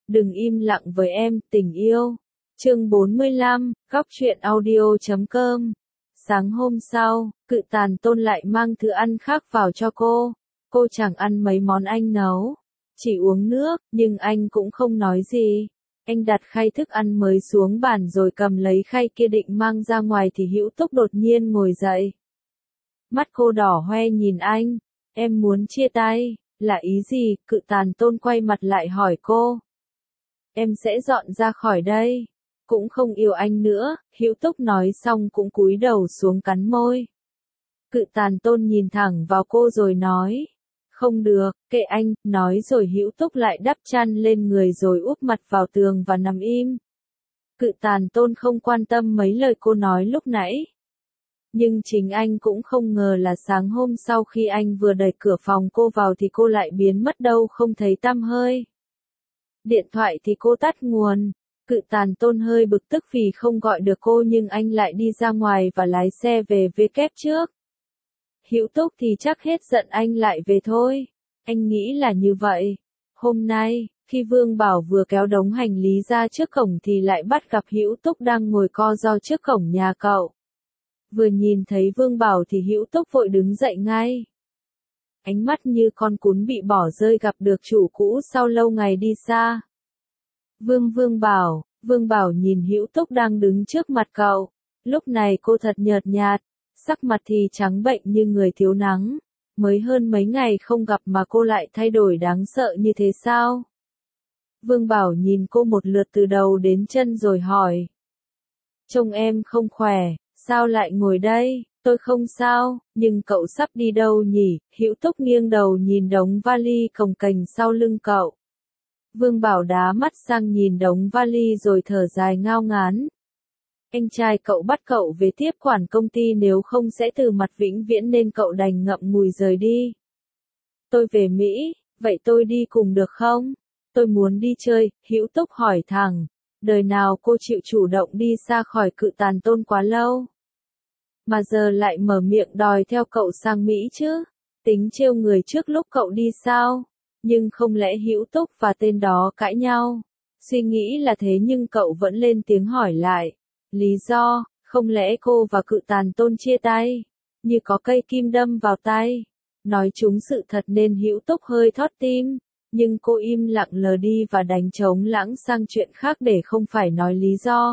Đừng im lặng với em, tình yêu. Chương 45, góc truyện audio.com. Sáng hôm sau, Cự Tàn Tôn lại mang thứ ăn khác vào cho cô. Cô chẳng ăn mấy món anh nấu, chỉ uống nước, nhưng anh cũng không nói gì. Anh đặt khay thức ăn mới xuống bàn rồi cầm lấy khay kia định mang ra ngoài thì Hữu Túc đột nhiên ngồi dậy. Mắt cô đỏ hoe nhìn anh. Em muốn chia tay, là ý gì? Cự Tàn Tôn quay mặt lại hỏi cô. Em sẽ dọn ra khỏi đây. Cũng không yêu anh nữa, Hữu Túc nói xong cũng cúi đầu xuống cắn môi. Cự Tàn Tôn nhìn thẳng vào cô rồi nói. Không được, kệ anh, nói rồi Hữu Túc lại đắp chăn lên người rồi úp mặt vào tường và nằm im. Cự Tàn Tôn không quan tâm mấy lời cô nói lúc nãy. Nhưng chính anh cũng không ngờ là sáng hôm sau khi anh vừa đẩy cửa phòng cô vào thì cô lại biến mất đâu không thấy tăm hơi. Điện thoại thì cô tắt nguồn. Cự Tàn Tôn hơi bực tức vì không gọi được cô nhưng anh lại đi ra ngoài và lái xe về kép trước. Hữu Túc thì chắc hết giận anh lại về thôi. Anh nghĩ là như vậy. Hôm nay, khi Vương Bảo vừa kéo đống hành lý ra trước cổng thì lại bắt gặp Hữu Túc đang ngồi co ro trước cổng nhà cậu. Vừa nhìn thấy Vương Bảo thì Hữu Túc vội đứng dậy ngay. Ánh mắt như con cún bị bỏ rơi gặp được chủ cũ sau lâu ngày đi xa. Vương Bảo nhìn Hữu Túc đang đứng trước mặt cậu. Lúc này cô thật nhợt nhạt, sắc mặt thì trắng bệnh như người thiếu nắng. Mới hơn mấy ngày không gặp mà cô lại thay đổi đáng sợ như thế sao? Vương Bảo nhìn cô một lượt từ đầu đến chân rồi hỏi. Trông em không khỏe, sao lại ngồi đây? Tôi không sao, nhưng cậu sắp đi đâu nhỉ? Hữu Túc nghiêng đầu nhìn đống vali cồng kềnh sau lưng cậu. Vương Bảo đá mắt sang nhìn đống vali rồi thở dài ngao ngán. Anh trai cậu bắt cậu về tiếp quản công ty nếu không sẽ từ mặt vĩnh viễn nên cậu đành ngậm ngùi rời đi. Tôi về Mỹ, vậy tôi đi cùng được không? Tôi muốn đi chơi, Hữu Túc hỏi thẳng. Đời nào cô chịu chủ động đi xa khỏi Cự Tàn Tôn quá lâu? Mà giờ lại mở miệng đòi theo cậu sang Mỹ chứ? Tính trêu người trước lúc cậu đi sao? Nhưng không lẽ Hữu Túc và tên đó cãi nhau? Suy nghĩ là thế nhưng cậu vẫn lên tiếng hỏi lại. Lý do, không lẽ cô và Cự Tàn Tôn chia tay? Như có cây kim đâm vào tay. Nói trúng sự thật nên Hữu Túc hơi thót tim. Nhưng cô im lặng lờ đi và đánh trống lãng sang chuyện khác để không phải nói lý do.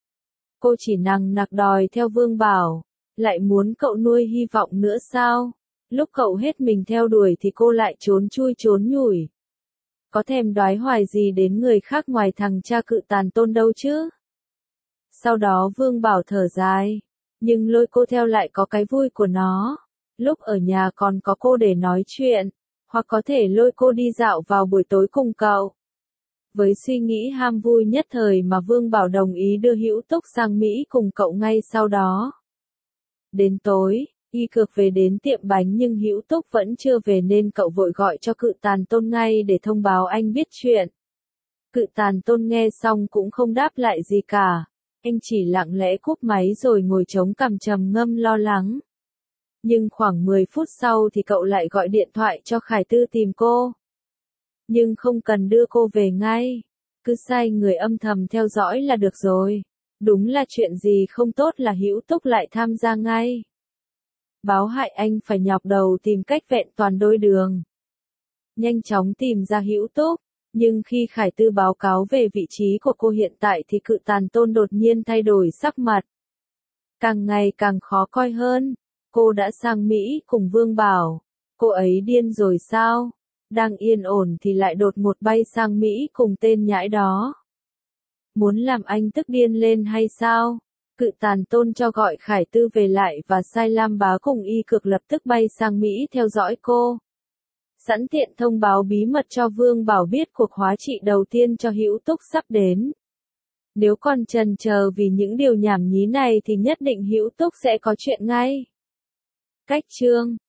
Cô chỉ nằng nặc đòi theo Vương Bảo. Lại muốn cậu nuôi hy vọng nữa sao? Lúc cậu hết mình theo đuổi thì cô lại trốn chui trốn nhủi. Có thèm đoái hoài gì đến người khác ngoài thằng cha Cự Tàn Tôn đâu chứ? Sau đó Vương Bảo thở dài. Nhưng lôi cô theo lại có cái vui của nó. Lúc ở nhà còn có cô để nói chuyện. Hoặc có thể lôi cô đi dạo vào buổi tối cùng cậu. Với suy nghĩ ham vui nhất thời mà Vương Bảo đồng ý đưa Hữu Túc sang Mỹ cùng cậu ngay sau đó. Đến tối, Y Cược về đến tiệm bánh nhưng Hữu Túc vẫn chưa về nên cậu vội gọi cho Cự Tàn Tôn ngay để thông báo anh biết chuyện. Cự Tàn Tôn nghe xong cũng không đáp lại gì cả. Anh chỉ lặng lẽ cúp máy rồi ngồi chống cằm trầm ngâm lo lắng. Nhưng khoảng 10 phút sau thì cậu lại gọi điện thoại cho Khải Tư tìm cô. Nhưng không cần đưa cô về ngay. Cứ sai người âm thầm theo dõi là được rồi. Đúng là chuyện gì không tốt là Hữu Túc lại tham gia ngay. Báo hại anh phải nhọc đầu tìm cách vẹn toàn đôi đường. Nhanh chóng tìm ra Hữu Túc. Nhưng khi Khải Tư báo cáo về vị trí của cô hiện tại thì Cự Tàn Tôn đột nhiên thay đổi sắc mặt. Càng ngày càng khó coi hơn. Cô đã sang Mỹ cùng Vương Bảo. Cô ấy điên rồi sao? Đang yên ổn thì lại đột ngột bay sang Mỹ cùng tên nhãi đó. Muốn làm anh tức điên lên hay sao? Cự Tàn Tôn cho gọi Khải Tư về lại và sai Lam Bá cùng Y Cược lập tức bay sang Mỹ theo dõi cô. Sẵn tiện thông báo bí mật cho Vương Bảo biết cuộc hóa trị đầu tiên cho Hữu Túc sắp đến. Nếu còn chần chờ vì những điều nhảm nhí này thì nhất định Hữu Túc sẽ có chuyện ngay. Cách chương